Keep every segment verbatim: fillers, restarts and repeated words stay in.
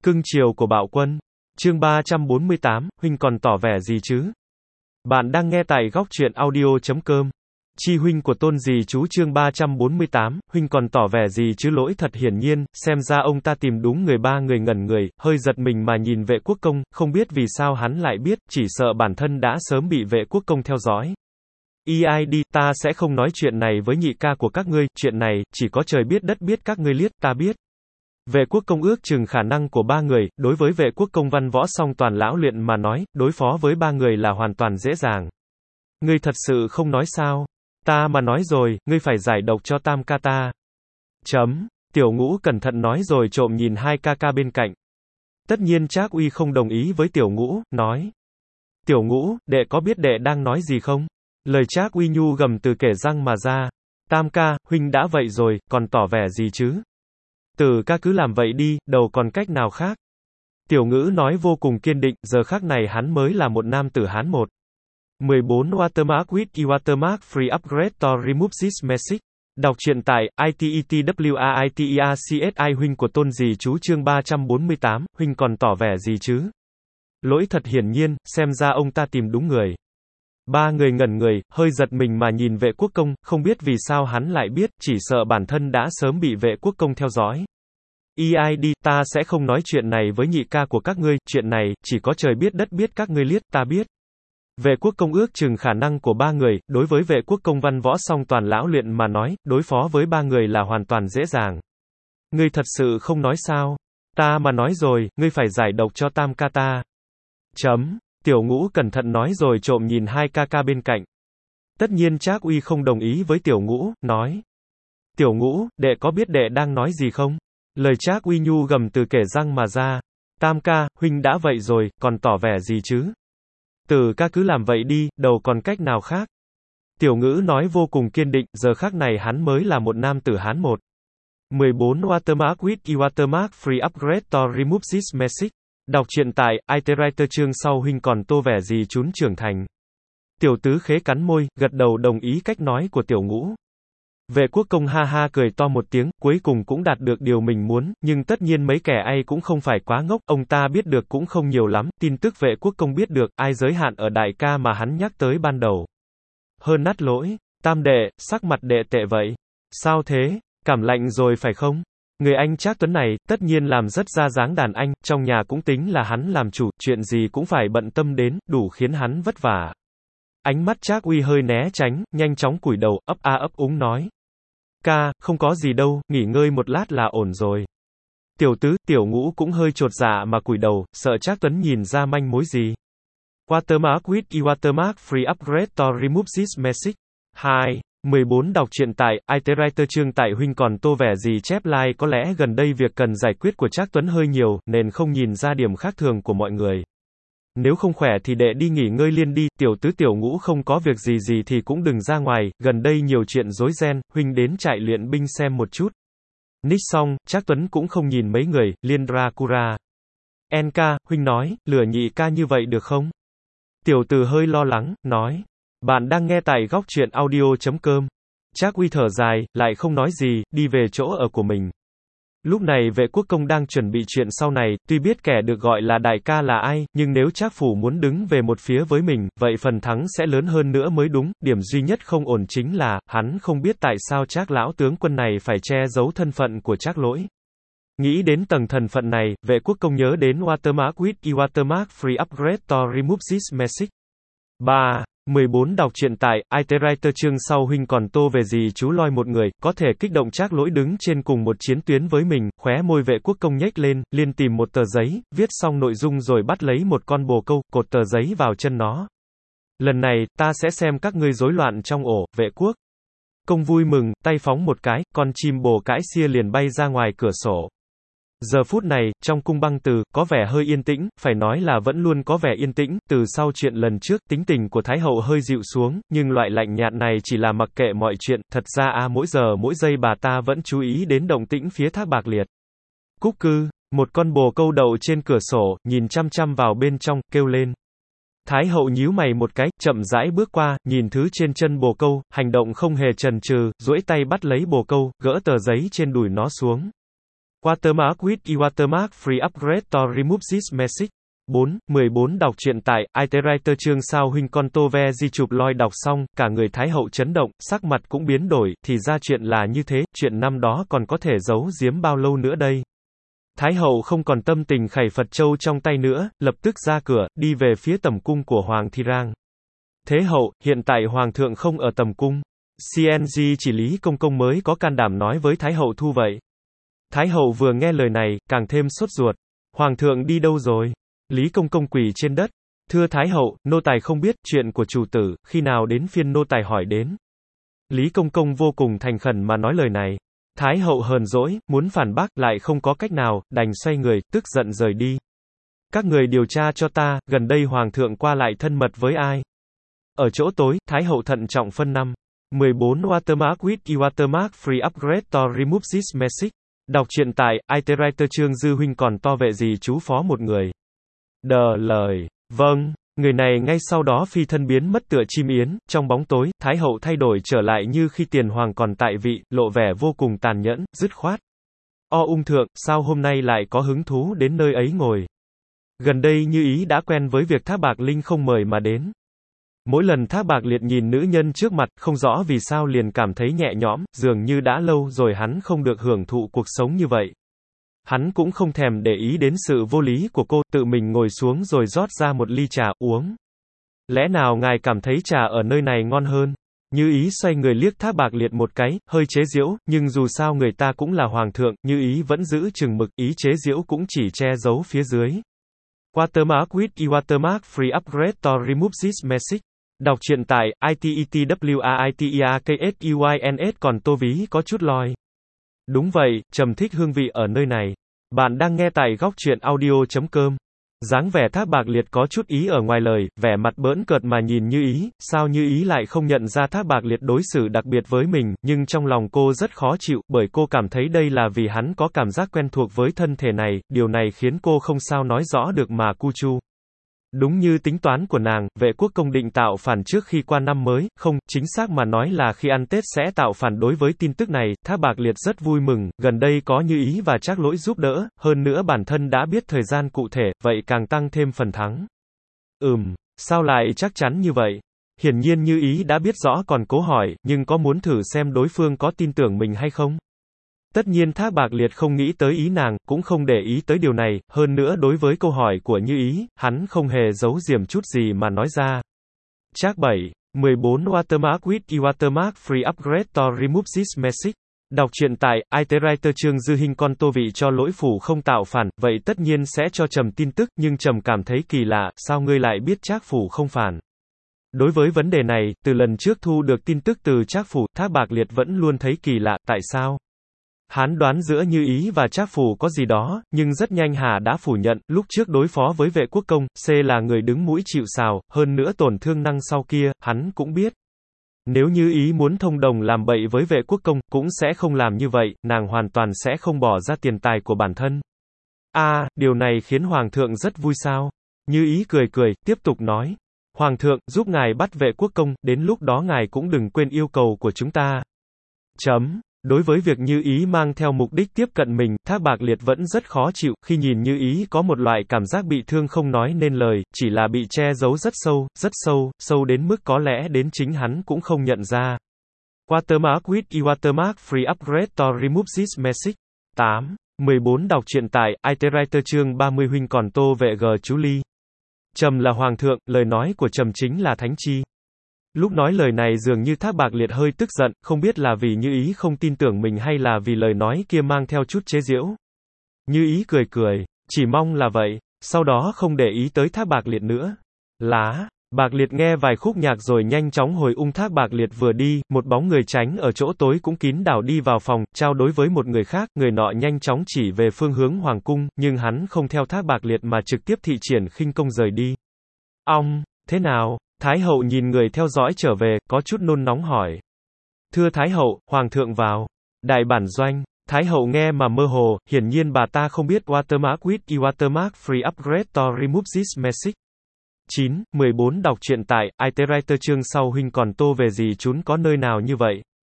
Cưng chiều của Bạo Quân. Chương ba trăm bốn mươi tám, huynh còn tỏ vẻ gì chứ? Bạn đang nghe tại góc truyện audio chấm com. Chi huynh của Tôn dì chú chương ba trăm bốn mươi tám, huynh còn tỏ vẻ gì chứ? Lỗi thật hiển nhiên, xem ra ông ta tìm đúng người. Ba người ngẩn người, hơi giật mình mà nhìn Vệ Quốc Công, không biết vì sao hắn lại biết, chỉ sợ bản thân đã sớm bị Vệ Quốc Công theo dõi. i ai đi, ta sẽ không nói chuyện này với nhị ca của các ngươi, chuyện này, chỉ có trời biết đất biết các ngươi liếc, ta biết. Vệ Quốc Công ước chừng khả năng của ba người, đối với Vệ Quốc Công văn võ song toàn lão luyện mà nói, đối phó với ba người là hoàn toàn dễ dàng. Ngươi thật sự không nói sao? Ta mà nói rồi, ngươi phải giải độc cho tam ca ta. Chấm. Tiểu Ngũ cẩn thận nói rồi trộm nhìn hai ca ca bên cạnh. Tất nhiên Trác Uy không đồng ý với Tiểu Ngũ, nói. Tiểu Ngũ, đệ có biết đệ đang nói gì không? Lời Trác Uy nhu gầm từ kẻ răng mà ra. Tam ca, huynh đã vậy rồi, còn tỏ vẻ gì chứ? Tử ca cứ làm vậy đi, đâu còn cách nào khác. Tiểu Ngữ nói vô cùng kiên định, giờ khắc này hắn mới là một nam tử Hán một. mười bốn Watermark with e Watermark free upgrade to remove this message. Đọc truyện tại i tê e tê vê a i tê e a xê ét i huynh của Tôn dì chú chương ba trăm bốn mươi tám, huynh còn tỏ vẻ gì chứ? Lỗi thật hiển nhiên, xem ra ông ta tìm đúng người. Ba người ngẩn người, hơi giật mình mà nhìn Vệ Quốc Công, không biết vì sao hắn lại biết, chỉ sợ bản thân đã sớm bị Vệ Quốc Công theo dõi. i ai đi, ta sẽ không nói chuyện này với nhị ca của các ngươi, chuyện này, chỉ có trời biết đất biết các ngươi liếc, ta biết. Vệ Quốc Công ước chừng khả năng của ba người, đối với Vệ Quốc Công văn võ song toàn lão luyện mà nói, đối phó với ba người là hoàn toàn dễ dàng. Ngươi thật sự không nói sao? Ta mà nói rồi, ngươi phải giải độc cho tam ca ta. Chấm. Tiểu Ngũ cẩn thận nói rồi trộm nhìn hai ca ca bên cạnh. Tất nhiên Trác Uy không đồng ý với Tiểu Ngũ, nói. Tiểu Ngũ, đệ có biết đệ đang nói gì không? Lời Trác Uy nhu gầm từ kẻ răng mà ra. Tam ca, huynh đã vậy rồi, còn tỏ vẻ gì chứ? Tử ca cứ làm vậy đi, đâu còn cách nào khác. Tiểu Ngữ nói vô cùng kiên định, giờ khắc này hắn mới là một nam tử Hán một. mười bốn Watermark with e Watermark free upgrade to remove this message. Đọc truyện tại i tê Writer chương sau huynh còn tô vẻ gì chún trưởng thành. Tiểu Tứ khế cắn môi, gật đầu đồng ý cách nói của Tiểu Ngũ. Vệ Quốc Công ha ha cười to một tiếng, cuối cùng cũng đạt được điều mình muốn, nhưng tất nhiên mấy kẻ ai cũng không phải quá ngốc, ông ta biết được cũng không nhiều lắm, tin tức Vệ Quốc Công biết được, ai giới hạn ở đại ca mà hắn nhắc tới ban đầu. Hơn nát lỗi, tam đệ, sắc mặt đệ tệ vậy. Sao thế, cảm lạnh rồi phải không? Người anh Trác Tuấn này, tất nhiên làm rất ra dáng đàn anh, trong nhà cũng tính là hắn làm chủ, chuyện gì cũng phải bận tâm đến, đủ khiến hắn vất vả. Ánh mắt Trác Uy hơi né tránh, nhanh chóng cúi đầu, ấp a ấp úng nói. Ca, không có gì đâu, nghỉ ngơi một lát là ổn rồi. Tiểu Tứ, Tiểu Ngũ cũng hơi chột dạ mà cúi đầu, sợ Trác Tuấn nhìn ra manh mối gì. Watermark with e Watermark free upgrade to remove this message. hai. mười bốn Đọc truyện tại i tê Writer chương tại huynh còn tô vẻ gì chép like. Có lẽ gần đây việc cần giải quyết của Trác Tuấn hơi nhiều, nên không nhìn ra điểm khác thường của mọi người. Nếu không khỏe thì đệ đi nghỉ ngơi liền đi, Tiểu Tứ Tiểu Ngũ không có việc gì gì thì cũng đừng ra ngoài, gần đây nhiều chuyện rối ren, huynh đến trại luyện binh xem một chút. Nít xong, Trác Tuấn cũng không nhìn mấy người, liên Dracula. En ca, huynh nói, lừa nhị ca như vậy được không? Tiểu Từ hơi lo lắng, nói. Bạn đang nghe tại góc truyện audio chấm com. Trác Uy thở dài, lại không nói gì, đi về chỗ ở của mình. Lúc này Vệ Quốc Công đang chuẩn bị chuyện sau này, tuy biết kẻ được gọi là đại ca là ai, nhưng nếu Trác Phủ muốn đứng về một phía với mình, vậy phần thắng sẽ lớn hơn nữa mới đúng, điểm duy nhất không ổn chính là, hắn không biết tại sao Trác lão tướng quân này phải che giấu thân phận của Trác Lỗi. Nghĩ đến tầng thân phận này, Vệ Quốc Công nhớ đến Watermark with e Watermark free upgrade to remove this message. ba. mười bốn Đọc truyện tại i tê Writer chương sau huynh còn tô về gì chú loi một người, có thể kích động Trác Lỗi đứng trên cùng một chiến tuyến với mình, khóe môi Vệ Quốc Công nhếch lên, liền tìm một tờ giấy, viết xong nội dung rồi bắt lấy một con bồ câu, cột tờ giấy vào chân nó. Lần này, ta sẽ xem các ngươi rối loạn trong ổ. Vệ Quốc Công vui mừng, tay phóng một cái, con chim bồ cãi xia liền bay ra ngoài cửa sổ. Giờ phút này, trong cung Băng Từ, có vẻ hơi yên tĩnh, phải nói là vẫn luôn có vẻ yên tĩnh, từ sau chuyện lần trước, tính tình của Thái Hậu hơi dịu xuống, nhưng loại lạnh nhạt này chỉ là mặc kệ mọi chuyện, thật ra a à, mỗi giờ mỗi giây bà ta vẫn chú ý đến động tĩnh phía Thác Bạc Liệt. Cúc cư, một con bồ câu đậu trên cửa sổ, nhìn chăm chăm vào bên trong, kêu lên. Thái Hậu nhíu mày một cái, chậm rãi bước qua, nhìn thứ trên chân bồ câu, hành động không hề chần chừ, duỗi tay bắt lấy bồ câu, gỡ tờ giấy trên đùi nó xuống. Watermark with e-Watermark free upgrade to remove this message. bốn. mười bốn Đọc truyện tại i tê Writer chương sao huynh con Tô Ve Di chụp loi đọc xong, cả người Thái hậu chấn động, sắc mặt cũng biến đổi, thì ra chuyện là như thế, chuyện năm đó còn có thể giấu giếm bao lâu nữa đây. Thái hậu không còn tâm tình khẩy Phật châu trong tay nữa, lập tức ra cửa, đi về phía tầm cung của Hoàng Thi Rang. Thế hậu, hiện tại Hoàng thượng không ở tầm cung. xê en giê chỉ Lý Công Công mới có can đảm nói với Thái hậu thu vậy. Thái hậu vừa nghe lời này, càng thêm sốt ruột. Hoàng thượng đi đâu rồi? Lý Công Công quỳ trên đất. Thưa Thái hậu, nô tài không biết, chuyện của chủ tử, khi nào đến phiên nô tài hỏi đến. Lý Công Công vô cùng thành khẩn mà nói lời này. Thái hậu hờn dỗi, muốn phản bác, lại không có cách nào, đành xoay người, tức giận rời đi. Các người điều tra cho ta, gần đây Hoàng thượng qua lại thân mật với ai? Ở chỗ tối, Thái hậu thận trọng phân năm. mười bốn Watermark with e-Watermark free upgrade to remove this message. Đọc truyện tại i tê Writer chương dư huynh còn to vệ gì chú phó một người. Đờ lời. Vâng. Người này ngay sau đó phi thân biến mất tựa chim yến, trong bóng tối, Thái hậu thay đổi trở lại như khi tiền hoàng còn tại vị, lộ vẻ vô cùng tàn nhẫn, dứt khoát. O ung thượng, sao hôm nay lại có hứng thú đến nơi ấy ngồi? Gần đây Như Ý đã quen với việc Thác Bạc Linh không mời mà đến. Mỗi lần Thác Bạc Liệt nhìn nữ nhân trước mặt, không rõ vì sao liền cảm thấy nhẹ nhõm, dường như đã lâu rồi hắn không được hưởng thụ cuộc sống như vậy. Hắn cũng không thèm để ý đến sự vô lý của cô, tự mình ngồi xuống rồi rót ra một ly trà, uống. Lẽ nào ngài cảm thấy trà ở nơi này ngon hơn? Như Ý xoay người liếc Thác Bạc Liệt một cái, hơi chế giễu, nhưng dù sao người ta cũng là hoàng thượng, Như Ý vẫn giữ chừng mực, ý chế giễu cũng chỉ che giấu phía dưới. Watermark with e-Watermark free upgrade to remove this message. Đọc truyện tại i tê e tê vê a i tê e a k s u i n s còn Tô Ví có chút loi. Đúng vậy, trầm thích hương vị ở nơi này. Bạn đang nghe tại góc truyện audio chấm com. Dáng vẻ Thác Bạc Liệt có chút ý ở ngoài lời, vẻ mặt bỡn cợt mà nhìn Như Ý, sao Như Ý lại không nhận ra Thác Bạc Liệt đối xử đặc biệt với mình, nhưng trong lòng cô rất khó chịu, bởi cô cảm thấy đây là vì hắn có cảm giác quen thuộc với thân thể này, điều này khiến cô không sao nói rõ được mà cu chu. Đúng như tính toán của nàng, Vệ Quốc Công định tạo phản trước khi qua năm mới, không, chính xác mà nói là khi ăn Tết sẽ tạo phản. Đối với tin tức này, Thác Bạc Liệt rất vui mừng, gần đây có Như Ý và Trác Lỗi giúp đỡ, hơn nữa bản thân đã biết thời gian cụ thể, vậy càng tăng thêm phần thắng. Ừm, sao lại chắc chắn như vậy? Hiển nhiên Như Ý đã biết rõ còn cố hỏi, nhưng có muốn thử xem đối phương có tin tưởng mình hay không? Tất nhiên Thác Bạc Liệt không nghĩ tới ý nàng, cũng không để ý tới điều này, hơn nữa đối với câu hỏi của Như Ý, hắn không hề giấu giếm chút gì mà nói ra. Trác bảy. mười bốn Watermark with e-Watermark free upgrade to remove this message. Đọc truyện tại i tê Writer chương dư hình con Tô Vị cho Lỗi phủ không tạo phản, vậy tất nhiên sẽ cho Trầm tin tức, nhưng Trầm cảm thấy kỳ lạ, sao ngươi lại biết Trác phủ không phản? Đối với vấn đề này, từ lần trước thu được tin tức từ Trác phủ, Thác Bạc Liệt vẫn luôn thấy kỳ lạ, tại sao? Hắn đoán giữa Như Ý và Trác phủ có gì đó, nhưng rất nhanh Hà đã phủ nhận, lúc trước đối phó với Vệ Quốc Công, C là người đứng mũi chịu sào, hơn nữa tổn thương năng sau kia, hắn cũng biết. Nếu Như Ý muốn thông đồng làm bậy với Vệ Quốc Công, cũng sẽ không làm như vậy, nàng hoàn toàn sẽ không bỏ ra tiền tài của bản thân. A, à, điều này khiến Hoàng thượng rất vui sao? Như Ý cười cười, tiếp tục nói. Hoàng thượng, giúp ngài bắt Vệ Quốc Công, đến lúc đó ngài cũng đừng quên yêu cầu của chúng ta. Chấm. Đối với việc Như Ý mang theo mục đích tiếp cận mình, Thác Bạc Liệt vẫn rất khó chịu, khi nhìn Như Ý có một loại cảm giác bị thương không nói nên lời, chỉ là bị che giấu rất sâu, rất sâu, sâu đến mức có lẽ đến chính hắn cũng không nhận ra. Watermark with e-Watermark free upgrade to remove this message. tám. mười bốn Đọc truyện tại i tê Writer chương ba mươi huynh còn Tô Vệ G chú Ly. Trầm là hoàng thượng, lời nói của Trầm chính là thánh chi. Lúc nói lời này dường như Thác Bạc Liệt hơi tức giận, không biết là vì Như Ý không tin tưởng mình hay là vì lời nói kia mang theo chút chế giễu. Như Ý cười cười, chỉ mong là vậy, sau đó không để ý tới Thác Bạc Liệt nữa. Lá, Bạc Liệt nghe vài khúc nhạc rồi nhanh chóng hồi ung. Thác Bạc Liệt vừa đi, một bóng người tránh ở chỗ tối cũng kín đảo đi vào phòng, trao đối với một người khác, người nọ nhanh chóng chỉ về phương hướng hoàng cung, nhưng hắn không theo Thác Bạc Liệt mà trực tiếp thị triển khinh công rời đi. Ong, thế nào? Thái hậu nhìn người theo dõi trở về, có chút nôn nóng hỏi. Thưa Thái hậu, Hoàng thượng vào. Đại bản doanh. Thái hậu nghe mà mơ hồ, hiển nhiên bà ta không biết Watermark with e-Watermark free upgrade to remove this message. chín. mười bốn Đọc truyện tại i tê Writer chương sau huynh còn Tô về gì trún có nơi nào như vậy?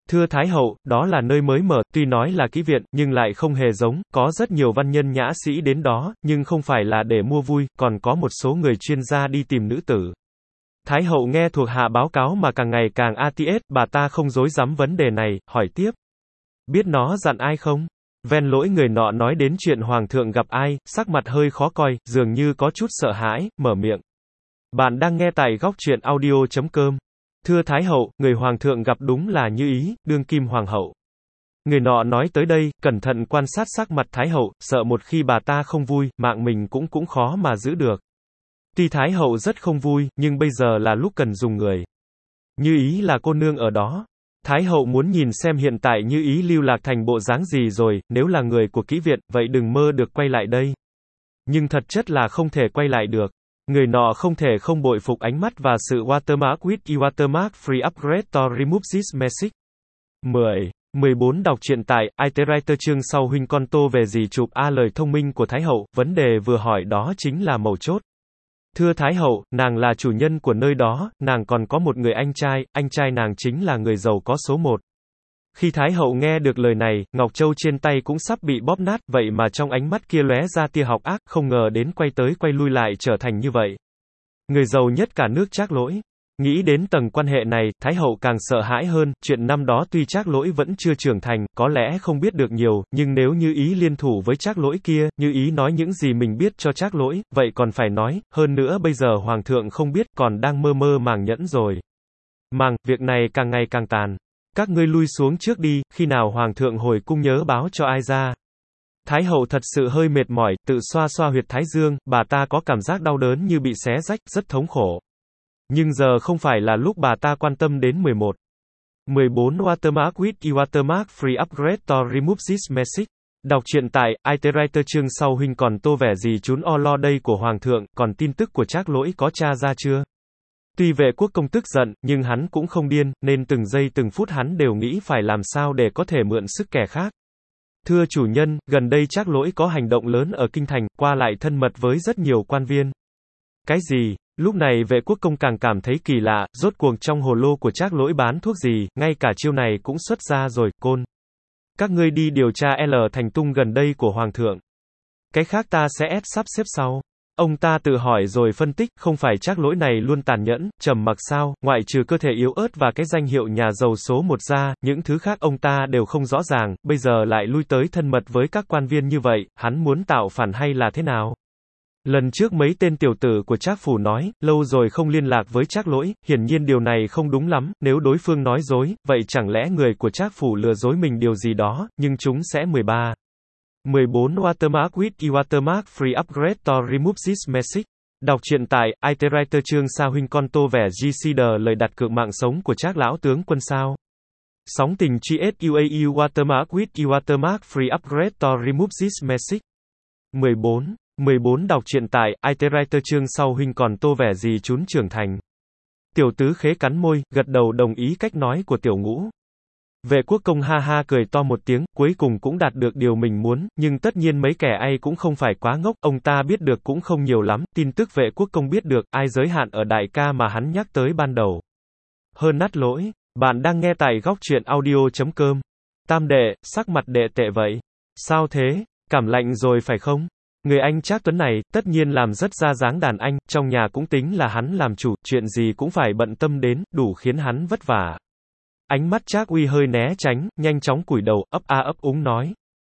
Thưa Thái hậu, đó là nơi mới mở, tuy nói là kỹ viện, nhưng lại không hề giống, có rất nhiều văn nhân nhã sĩ đến đó, nhưng không phải là để mua vui, còn có một số người chuyên gia đi tìm nữ tử. Thái hậu nghe thuộc hạ báo cáo mà càng ngày càng a tê ét, bà ta không dối dám vấn đề này, hỏi tiếp. Biết nó dặn ai không? Ven lỗi người nọ nói đến chuyện hoàng thượng gặp ai, sắc mặt hơi khó coi, dường như có chút sợ hãi, mở miệng. Bạn đang nghe tại góc truyện audio chấm com. Thưa Thái hậu, người hoàng thượng gặp đúng là Như Ý, đương kim hoàng hậu. Người nọ nói tới đây, cẩn thận quan sát sắc mặt Thái hậu, sợ một khi bà ta không vui, mạng mình cũng cũng khó mà giữ được. Tuy Thái hậu rất không vui, nhưng bây giờ là lúc cần dùng người. Như Ý là cô nương ở đó. Thái hậu muốn nhìn xem hiện tại Như Ý lưu lạc thành bộ dáng gì rồi, nếu là người của kỹ viện, vậy đừng mơ được quay lại đây. Nhưng thật chất là không thể quay lại được. Người nọ không thể không bội phục ánh mắt và sự watermark with e watermark free upgrade to remove this message. mười. mười bốn Đọc truyện tại i tê Writer chương sau huynh con tô về gì chụp A lời thông minh của Thái hậu, vấn đề vừa hỏi đó chính là mấu chốt. Thưa Thái hậu, nàng là chủ nhân của nơi đó, nàng còn có một người anh trai, anh trai nàng chính là người giàu có số một. Khi Thái hậu nghe được lời này, Ngọc Châu trên tay cũng sắp bị bóp nát, vậy mà trong ánh mắt kia lóe ra tia học ác, không ngờ đến quay tới quay lui lại trở thành như vậy. Người giàu nhất cả nước Trác Lỗi. Nghĩ đến tầng quan hệ này, Thái hậu càng sợ hãi hơn, chuyện năm đó tuy Trác Lỗi vẫn chưa trưởng thành, có lẽ không biết được nhiều, nhưng nếu Như Ý liên thủ với Trác Lỗi kia, Như Ý nói những gì mình biết cho Trác Lỗi, vậy còn phải nói, hơn nữa bây giờ hoàng thượng không biết, còn đang mơ mơ màng nhẫn rồi. Màng, việc này càng ngày càng tàn. Các ngươi lui xuống trước đi, khi nào hoàng thượng hồi cung nhớ báo cho ai ra. Thái hậu thật sự hơi mệt mỏi, tự xoa xoa huyệt thái dương, bà ta có cảm giác đau đớn như bị xé rách, rất thống khổ. Nhưng giờ không phải là lúc bà ta quan tâm đến mười một. mười bốn Watermark with e watermark free upgrade to remove this message. Đọc truyện tại i tê Writer chương sau huynh còn tô vẻ gì chún o lo đây của hoàng thượng, còn tin tức của Trác Lỗi có tra ra chưa? Tuy vệ quốc công tức giận, nhưng hắn cũng không điên, nên từng giây từng phút hắn đều nghĩ phải làm sao để có thể mượn sức kẻ khác. Thưa chủ nhân, gần đây Trác Lỗi có hành động lớn ở kinh thành, qua lại thân mật với rất nhiều quan viên. Cái gì? Lúc này vệ quốc công càng cảm thấy kỳ lạ, rốt cuộc trong hồ lô của Trác Lỗi bán thuốc gì, ngay cả chiêu này cũng xuất ra rồi, côn. Các ngươi đi điều tra L thành tung gần đây của hoàng thượng. Cái khác ta sẽ ép sắp xếp sau. Ông ta tự hỏi rồi phân tích, không phải Trác Lỗi này luôn tàn nhẫn, trầm mặc sao, ngoại trừ cơ thể yếu ớt và cái danh hiệu nhà giàu số một ra, những thứ khác ông ta đều không rõ ràng, bây giờ lại lui tới thân mật với các quan viên như vậy, hắn muốn tạo phản hay là thế nào? Lần trước mấy tên tiểu tử của Trác phủ nói, lâu rồi không liên lạc với Trác Lỗi, hiển nhiên điều này không đúng lắm, nếu đối phương nói dối, vậy chẳng lẽ người của Trác phủ lừa dối mình điều gì đó, nhưng chúng sẽ mười ba. mười bốn Watermark with e watermark free upgrade to remove this message. Đọc truyện tại i tê Writer chương sao huynh con tô vẻ giê xê đờ lời đặt cược mạng sống của Trác lão tướng quân sao. Sóng tình giê ét u a u Watermark with e watermark free upgrade to remove this message. mười bốn. mười bốn Đọc truyện tại i tê Writer chương sau huynh còn tô vẻ gì chún trưởng thành. Tiểu tứ khế cắn môi, gật đầu đồng ý cách nói của tiểu ngũ. Vệ quốc công ha ha cười to một tiếng, cuối cùng cũng đạt được điều mình muốn, nhưng tất nhiên mấy kẻ ai cũng không phải quá ngốc, ông ta biết được cũng không nhiều lắm, tin tức vệ quốc công biết được, ai giới hạn ở đại ca mà hắn nhắc tới ban đầu. Hơn nát lỗi, bạn đang nghe tại góc truyện audio chấm com. Tam đệ, sắc mặt đệ tệ vậy. Sao thế, cảm lạnh rồi phải không? Người anh Trác Tuấn này, tất nhiên làm rất ra dáng đàn anh, trong nhà cũng tính là hắn làm chủ, chuyện gì cũng phải bận tâm đến, đủ khiến hắn vất vả. Ánh mắt Trác Uy hơi né tránh, nhanh chóng cúi đầu, ấp a ấp úng nói.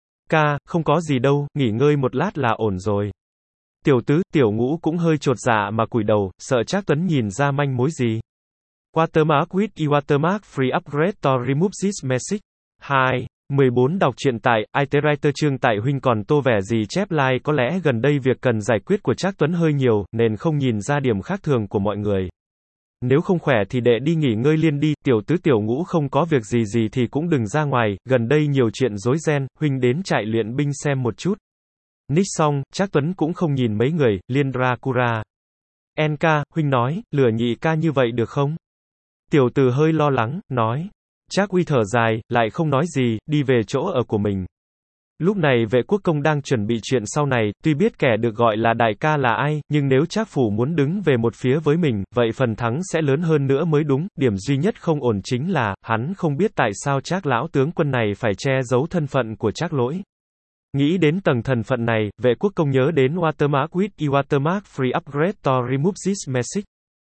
Ca, không có gì đâu, nghỉ ngơi một lát là ổn rồi. Tiểu tứ, tiểu ngũ cũng hơi chột dạ mà cúi đầu, sợ Trác Tuấn nhìn ra manh mối gì. Watermark with e watermark free upgrade to remove this message. hai. mười bốn Đọc truyện tại i tê Writer chương tại huynh còn tô vẻ gì chép like có lẽ gần đây việc cần giải quyết của Trác Tuấn hơi nhiều, nên không nhìn ra điểm khác thường của mọi người. Nếu không khỏe thì đệ đi nghỉ ngơi liên đi, tiểu tứ tiểu ngũ không có việc gì gì thì cũng đừng ra ngoài, gần đây nhiều chuyện rối ren, huynh đến trại luyện binh xem một chút. Nít xong, Trác Tuấn cũng không nhìn mấy người, liên ra cura. En ca, huynh nói, lừa nhị ca như vậy được không? Tiểu từ hơi lo lắng, nói. Trác Uy thở dài, lại không nói gì, đi về chỗ ở của mình. Lúc này vệ quốc công đang chuẩn bị chuyện sau này, tuy biết kẻ được gọi là đại ca là ai, nhưng nếu Trác Phủ muốn đứng về một phía với mình, vậy phần thắng sẽ lớn hơn nữa mới đúng. Điểm duy nhất không ổn chính là, hắn không biết tại sao Trác lão tướng quân này phải che giấu thân phận của Trác Lỗi. Nghĩ đến tầng thân phận này, vệ quốc công nhớ đến Watermark with e Watermark free upgrade to remove this message.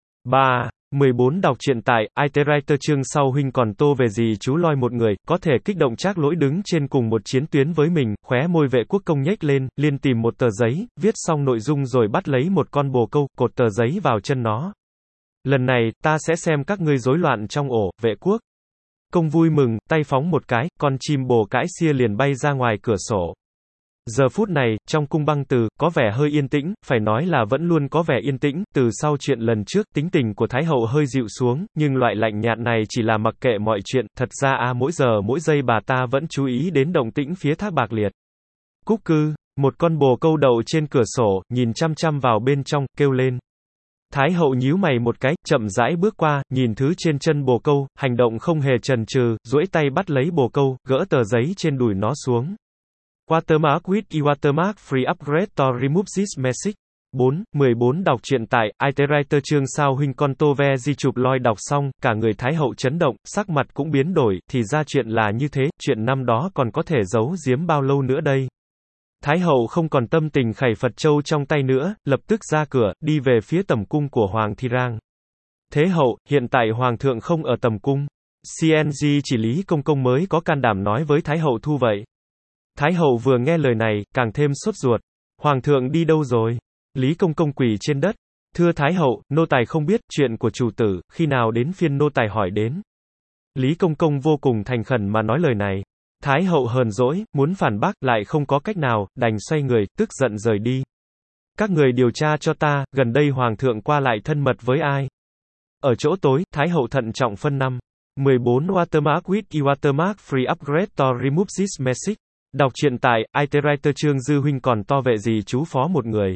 ba. mười bốn Đọc truyện tại i tê Writer chương sau huynh còn tô về gì chú loi một người, có thể kích động Trác Lỗi đứng trên cùng một chiến tuyến với mình, khóe môi vệ quốc công nhếch lên, liền tìm một tờ giấy, viết xong nội dung rồi bắt lấy một con bồ câu, cột tờ giấy vào chân nó. Lần này, ta sẽ xem các ngươi rối loạn trong ổ, vệ quốc công vui mừng, tay phóng một cái, con chim bồ cãi xia liền bay ra ngoài cửa sổ. Giờ phút này, trong cung băng từ, có vẻ hơi yên tĩnh, phải nói là vẫn luôn có vẻ yên tĩnh, từ sau chuyện lần trước, tính tình của Thái hậu hơi dịu xuống, nhưng loại lạnh nhạt này chỉ là mặc kệ mọi chuyện, thật ra a à, mỗi giờ mỗi giây bà ta vẫn chú ý đến động tĩnh phía Thác Bạc Liệt. Cúc cư, một con bồ câu đậu trên cửa sổ, nhìn chăm chăm vào bên trong, kêu lên. Thái hậu nhíu mày một cái, chậm rãi bước qua, nhìn thứ trên chân bồ câu, hành động không hề chần chừ, duỗi tay bắt lấy bồ câu, gỡ tờ giấy trên đùi nó xuống. Watermark with e Watermark free upgrade to remove this message. bốn. mười bốn Đọc truyện tại i tê Writer chương sao huynh con tô ve di chụp loi đọc xong, cả người Thái hậu chấn động, sắc mặt cũng biến đổi, thì ra chuyện là như thế, chuyện năm đó còn có thể giấu giếm bao lâu nữa đây. Thái hậu không còn tâm tình khẩy Phật châu trong tay nữa, lập tức ra cửa, đi về phía tầm cung của Hoàng Thi Rang. Thế hậu, hiện tại Hoàng thượng không ở tầm cung. xê en giê chỉ Lý Công Công mới có can đảm nói với Thái hậu thu vậy. Thái hậu vừa nghe lời này, càng thêm sốt ruột. Hoàng thượng đi đâu rồi? Lý Công Công quỳ trên đất. Thưa Thái hậu, nô tài không biết, chuyện của chủ tử, khi nào đến phiên nô tài hỏi đến. Lý Công Công vô cùng thành khẩn mà nói lời này. Thái hậu hờn dỗi, muốn phản bác, lại không có cách nào, đành xoay người, tức giận rời đi. Các người điều tra cho ta, gần đây Hoàng thượng qua lại thân mật với ai? Ở chỗ tối, Thái hậu thận trọng phân năm. mười bốn Watermark with e Watermark free upgrade to remove this message. Đọc truyện tại i tê Writer chương dư huynh còn to vệ gì chú phó một người.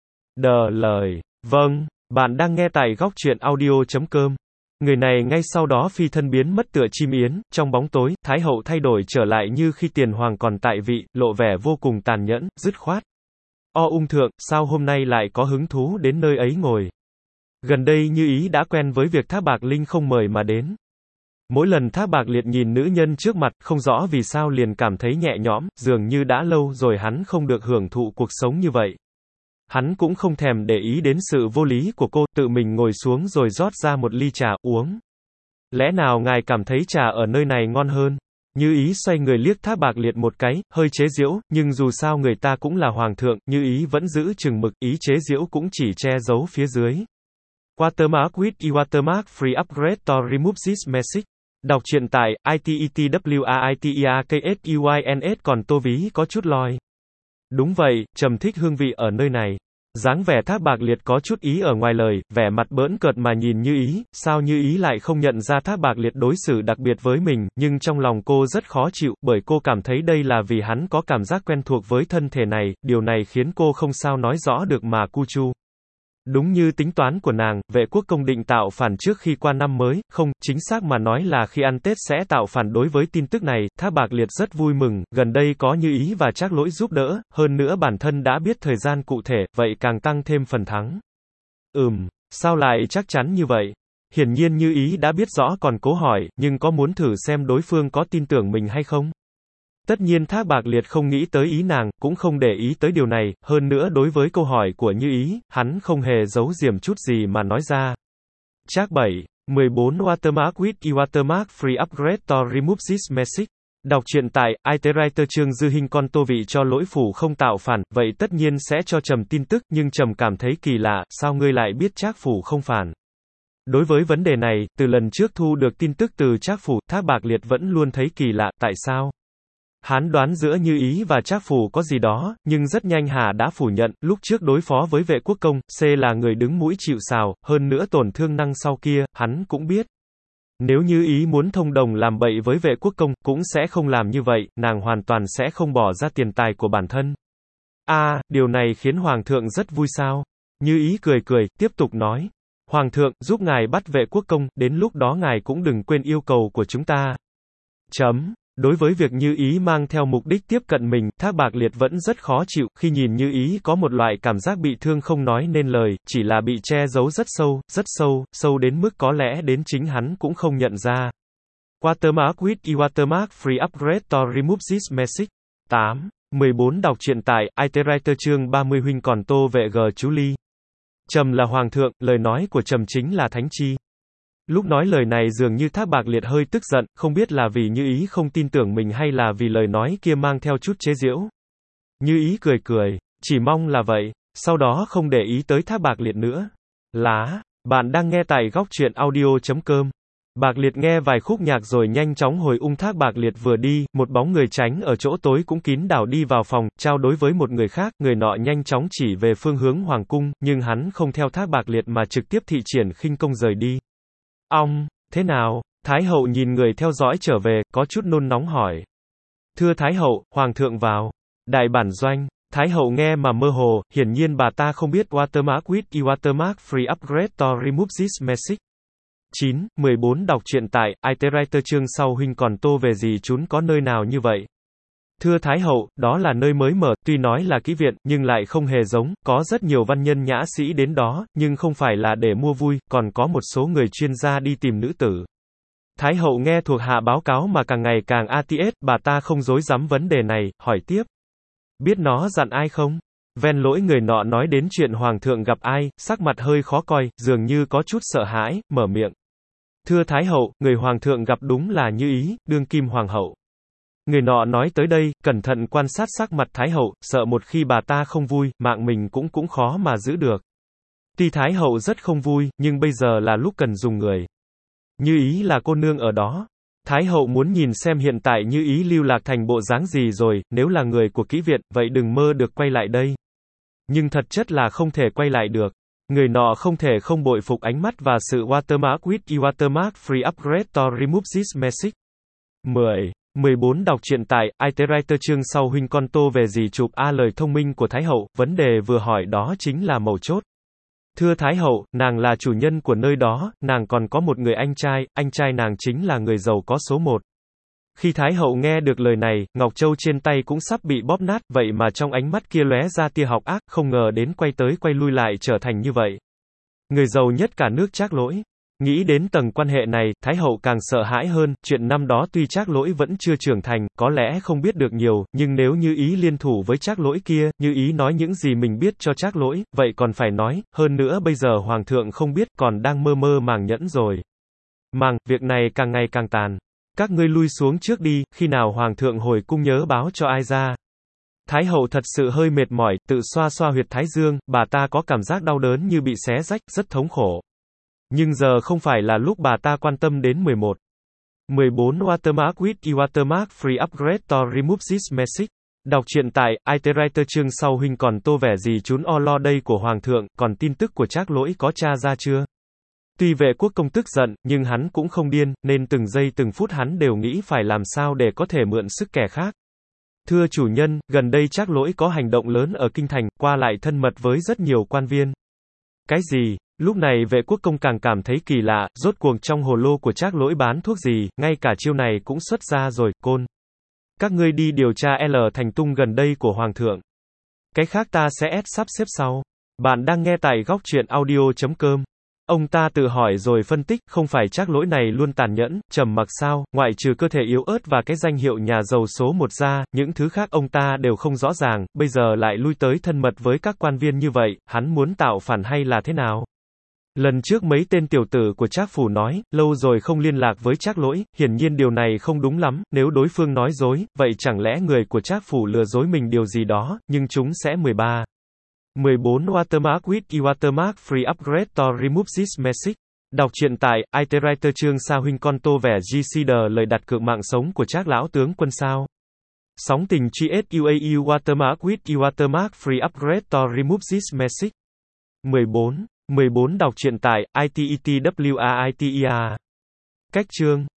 Đờ lời. Vâng, bạn đang nghe tại góc truyện audio chấm com. Người này ngay sau đó phi thân biến mất tựa chim yến, trong bóng tối, Thái hậu thay đổi trở lại như khi tiền hoàng còn tại vị, lộ vẻ vô cùng tàn nhẫn, dứt khoát. O ung thượng, sao hôm nay lại có hứng thú đến nơi ấy ngồi? Gần đây Như Ý đã quen với việc Thác Bạc Linh không mời mà đến. Mỗi lần Thác Bạc Liệt nhìn nữ nhân trước mặt, không rõ vì sao liền cảm thấy nhẹ nhõm, dường như đã lâu rồi hắn không được hưởng thụ cuộc sống như vậy. Hắn cũng không thèm để ý đến sự vô lý của cô, tự mình ngồi xuống rồi rót ra một ly trà, uống. Lẽ nào ngài cảm thấy trà ở nơi này ngon hơn? Như Ý xoay người liếc Thác Bạc Liệt một cái, hơi chế giễu, nhưng dù sao người ta cũng là hoàng thượng, Như Ý vẫn giữ chừng mực, ý chế giễu cũng chỉ che giấu phía dưới. Watermark with e Watermark free upgrade to remove this message. Đọc truyện tại i tê e tê vê a i tê e a k s u i n s còn tô ví có chút loi. Đúng vậy, trầm thích hương vị ở nơi này. Dáng vẻ Thác Bạc Liệt có chút ý ở ngoài lời, vẻ mặt bỡn cợt mà nhìn Như Ý, sao Như Ý lại không nhận ra Thác Bạc Liệt đối xử đặc biệt với mình, nhưng trong lòng cô rất khó chịu, bởi cô cảm thấy đây là vì hắn có cảm giác quen thuộc với thân thể này, điều này khiến cô không sao nói rõ được mà cu chu. Đúng như tính toán của nàng, vệ quốc công định tạo phản trước khi qua năm mới, không, chính xác mà nói là khi ăn Tết sẽ tạo phản. Đối với tin tức này, Thác Bạc Liệt rất vui mừng, gần đây có Như Ý và Trác Lỗi giúp đỡ, hơn nữa bản thân đã biết thời gian cụ thể, vậy càng tăng thêm phần thắng. Ừm, sao lại chắc chắn như vậy? Hiển nhiên Như Ý đã biết rõ còn cố hỏi, nhưng có muốn thử xem đối phương có tin tưởng mình hay không? Tất nhiên Thác Bạc Liệt không nghĩ tới ý nàng, cũng không để ý tới điều này, hơn nữa đối với câu hỏi của Như Ý, hắn không hề giấu giếm chút gì mà nói ra. Trác bảy. mười bốn Watermark with e Watermark free upgrade to remove this message. Đọc truyện tại i tê Writer chương dư hình con tô vị cho Lỗi phủ không tạo phản, vậy tất nhiên sẽ cho Trầm tin tức, nhưng Trầm cảm thấy kỳ lạ, sao ngươi lại biết Trác phủ không phản? Đối với vấn đề này, từ lần trước thu được tin tức từ Trác phủ, Thác Bạc Liệt vẫn luôn thấy kỳ lạ, tại sao? Hắn đoán giữa Như Ý và Trác phủ có gì đó, nhưng rất nhanh Hà đã phủ nhận, lúc trước đối phó với vệ quốc công, C là người đứng mũi chịu sào, hơn nữa tổn thương năng sau kia, hắn cũng biết. Nếu Như Ý muốn thông đồng làm bậy với vệ quốc công, cũng sẽ không làm như vậy, nàng hoàn toàn sẽ không bỏ ra tiền tài của bản thân. A, à, điều này khiến Hoàng thượng rất vui sao? Như Ý cười cười, tiếp tục nói. Hoàng thượng, giúp ngài bắt vệ quốc công, đến lúc đó ngài cũng đừng quên yêu cầu của chúng ta. Chấm. Đối với việc Như Ý mang theo mục đích tiếp cận mình, Thác Bạc Liệt vẫn rất khó chịu, khi nhìn Như Ý có một loại cảm giác bị thương không nói nên lời, chỉ là bị che giấu rất sâu, rất sâu, sâu đến mức có lẽ đến chính hắn cũng không nhận ra. Watermark with e watermark free upgrade to remove this message. tám. mười bốn Đọc truyện tại i tê Writer chương ba mươi Huynh còn tô vệ g chú Ly. Trầm là hoàng thượng, lời nói của Trầm chính là thánh chi. Lúc nói lời này dường như Thác Bạc Liệt hơi tức giận, không biết là vì Như Ý không tin tưởng mình hay là vì lời nói kia mang theo chút chế giễu. Như Ý cười cười, chỉ mong là vậy, sau đó không để ý tới Thác Bạc Liệt nữa. Lá, bạn đang nghe tại góc truyện audio chấm com. Bạc Liệt nghe vài khúc nhạc rồi nhanh chóng hồi ung. Thác Bạc Liệt vừa đi, một bóng người tránh ở chỗ tối cũng kín đảo đi vào phòng, trao đối với một người khác, người nọ nhanh chóng chỉ về phương hướng hoàng cung, nhưng hắn không theo Thác Bạc Liệt mà trực tiếp thị triển khinh công rời đi. Ong, thế nào? Thái hậu nhìn người theo dõi trở về, có chút nôn nóng hỏi. Thưa Thái hậu, hoàng thượng vào. Đại bản doanh. Thái hậu nghe mà mơ hồ, hiển nhiên bà ta không biết watermark with e watermark free upgrade to remove this message. chín. mười bốn Đọc truyện tại i tê Writer chương sau Huynh còn tô về gì trún có nơi nào như vậy? Thưa Thái hậu, đó là nơi mới mở, tuy nói là kỹ viện, nhưng lại không hề giống, có rất nhiều văn nhân nhã sĩ đến đó, nhưng không phải là để mua vui, còn có một số người chuyên gia đi tìm nữ tử. Thái hậu nghe thuộc hạ báo cáo mà càng ngày càng a tê ét, bà ta không dối dám vấn đề này, hỏi tiếp. Biết nó dặn ai không? Ven lỗi người nọ nói đến chuyện hoàng thượng gặp ai, sắc mặt hơi khó coi, dường như có chút sợ hãi, mở miệng. Thưa Thái hậu, người hoàng thượng gặp đúng là Như Ý, đương kim hoàng hậu. Người nọ nói tới đây, cẩn thận quan sát sắc mặt Thái hậu, sợ một khi bà ta không vui, mạng mình cũng cũng khó mà giữ được. Tuy Thái hậu rất không vui, nhưng bây giờ là lúc cần dùng người. Như Ý là cô nương ở đó. Thái hậu muốn nhìn xem hiện tại Như Ý lưu lạc thành bộ dáng gì rồi, nếu là người của kỹ viện, vậy đừng mơ được quay lại đây. Nhưng thật chất là không thể quay lại được. Người nọ không thể không bội phục ánh mắt và sự watermark with e watermark free upgrade to remove this message. mười. mười bốn Đọc truyện tại i tê Writer chương sau Huynh con tô về gì chụp a lời thông minh của Thái hậu, vấn đề vừa hỏi đó chính là mấu chốt. Thưa Thái hậu, nàng là chủ nhân của nơi đó, nàng còn có một người anh trai, anh trai nàng chính là người giàu có số một. Khi Thái hậu nghe được lời này, ngọc châu trên tay cũng sắp bị bóp nát, vậy mà trong ánh mắt kia lóe ra tia học ác, không ngờ đến quay tới quay lui lại trở thành như vậy. Người giàu nhất cả nước Trác Lỗi. Nghĩ đến tầng quan hệ này, Thái hậu càng sợ hãi hơn, chuyện năm đó tuy Trác Lỗi vẫn chưa trưởng thành, có lẽ không biết được nhiều, nhưng nếu Như Ý liên thủ với Trác Lỗi kia, Như Ý nói những gì mình biết cho Trác Lỗi, vậy còn phải nói, hơn nữa bây giờ hoàng thượng không biết, còn đang mơ mơ màng nhẫn rồi. Màng, việc này càng ngày càng tàn. Các ngươi lui xuống trước đi, khi nào hoàng thượng hồi cung nhớ báo cho ai ra. Thái hậu thật sự hơi mệt mỏi, tự xoa xoa huyệt thái dương, bà ta có cảm giác đau đớn như bị xé rách, rất thống khổ. Nhưng giờ không phải là lúc bà ta quan tâm đến mười một. mười bốn Watermark with e watermark free upgrade to remove this message. Đọc truyện tại i tê Writer chương sau Huynh còn tô vẻ gì trún o lo đây của hoàng thượng, còn tin tức của Trác Lỗi có tra ra chưa? Tuy vệ quốc công tức giận, nhưng hắn cũng không điên, nên từng giây từng phút hắn đều nghĩ phải làm sao để có thể mượn sức kẻ khác. Thưa chủ nhân, gần đây Trác Lỗi có hành động lớn ở kinh thành, qua lại thân mật với rất nhiều quan viên. Cái gì? Lúc này vệ quốc công càng cảm thấy kỳ lạ, rốt cuộc trong hồ lô của Trác Lỗi bán thuốc gì, ngay cả chiêu này cũng xuất ra rồi, côn. Các ngươi đi điều tra L thành tung gần đây của hoàng thượng. Cái khác ta sẽ sắp xếp sau. Bạn đang nghe tại góc truyện audio chấm com. Ông ta tự hỏi rồi phân tích, không phải Trác Lỗi này luôn tàn nhẫn, trầm mặc sao, ngoại trừ cơ thể yếu ớt và cái danh hiệu nhà giàu số một ra, những thứ khác ông ta đều không rõ ràng, bây giờ lại lui tới thân mật với các quan viên như vậy, hắn muốn tạo phản hay là thế nào? Lần trước mấy tên tiểu tử của Trác phủ nói, lâu rồi không liên lạc với Trác Lỗi, hiển nhiên điều này không đúng lắm, nếu đối phương nói dối, vậy chẳng lẽ người của Trác phủ lừa dối mình điều gì đó, nhưng chúng sẽ mười ba. mười bốn Watermark with e watermark free upgrade to remove this message. Đọc truyện tại i tê Writer chương sao Huynh con tô vẻ giê xê đờ lời đặt cược mạng sống của Trác lão tướng quân sao. Sóng tình giê ét u a u Watermark with e watermark free upgrade to remove this message. mười bốn. mười bốn Đọc truyện tại i tê e tê vê a i tê e a. Cách chương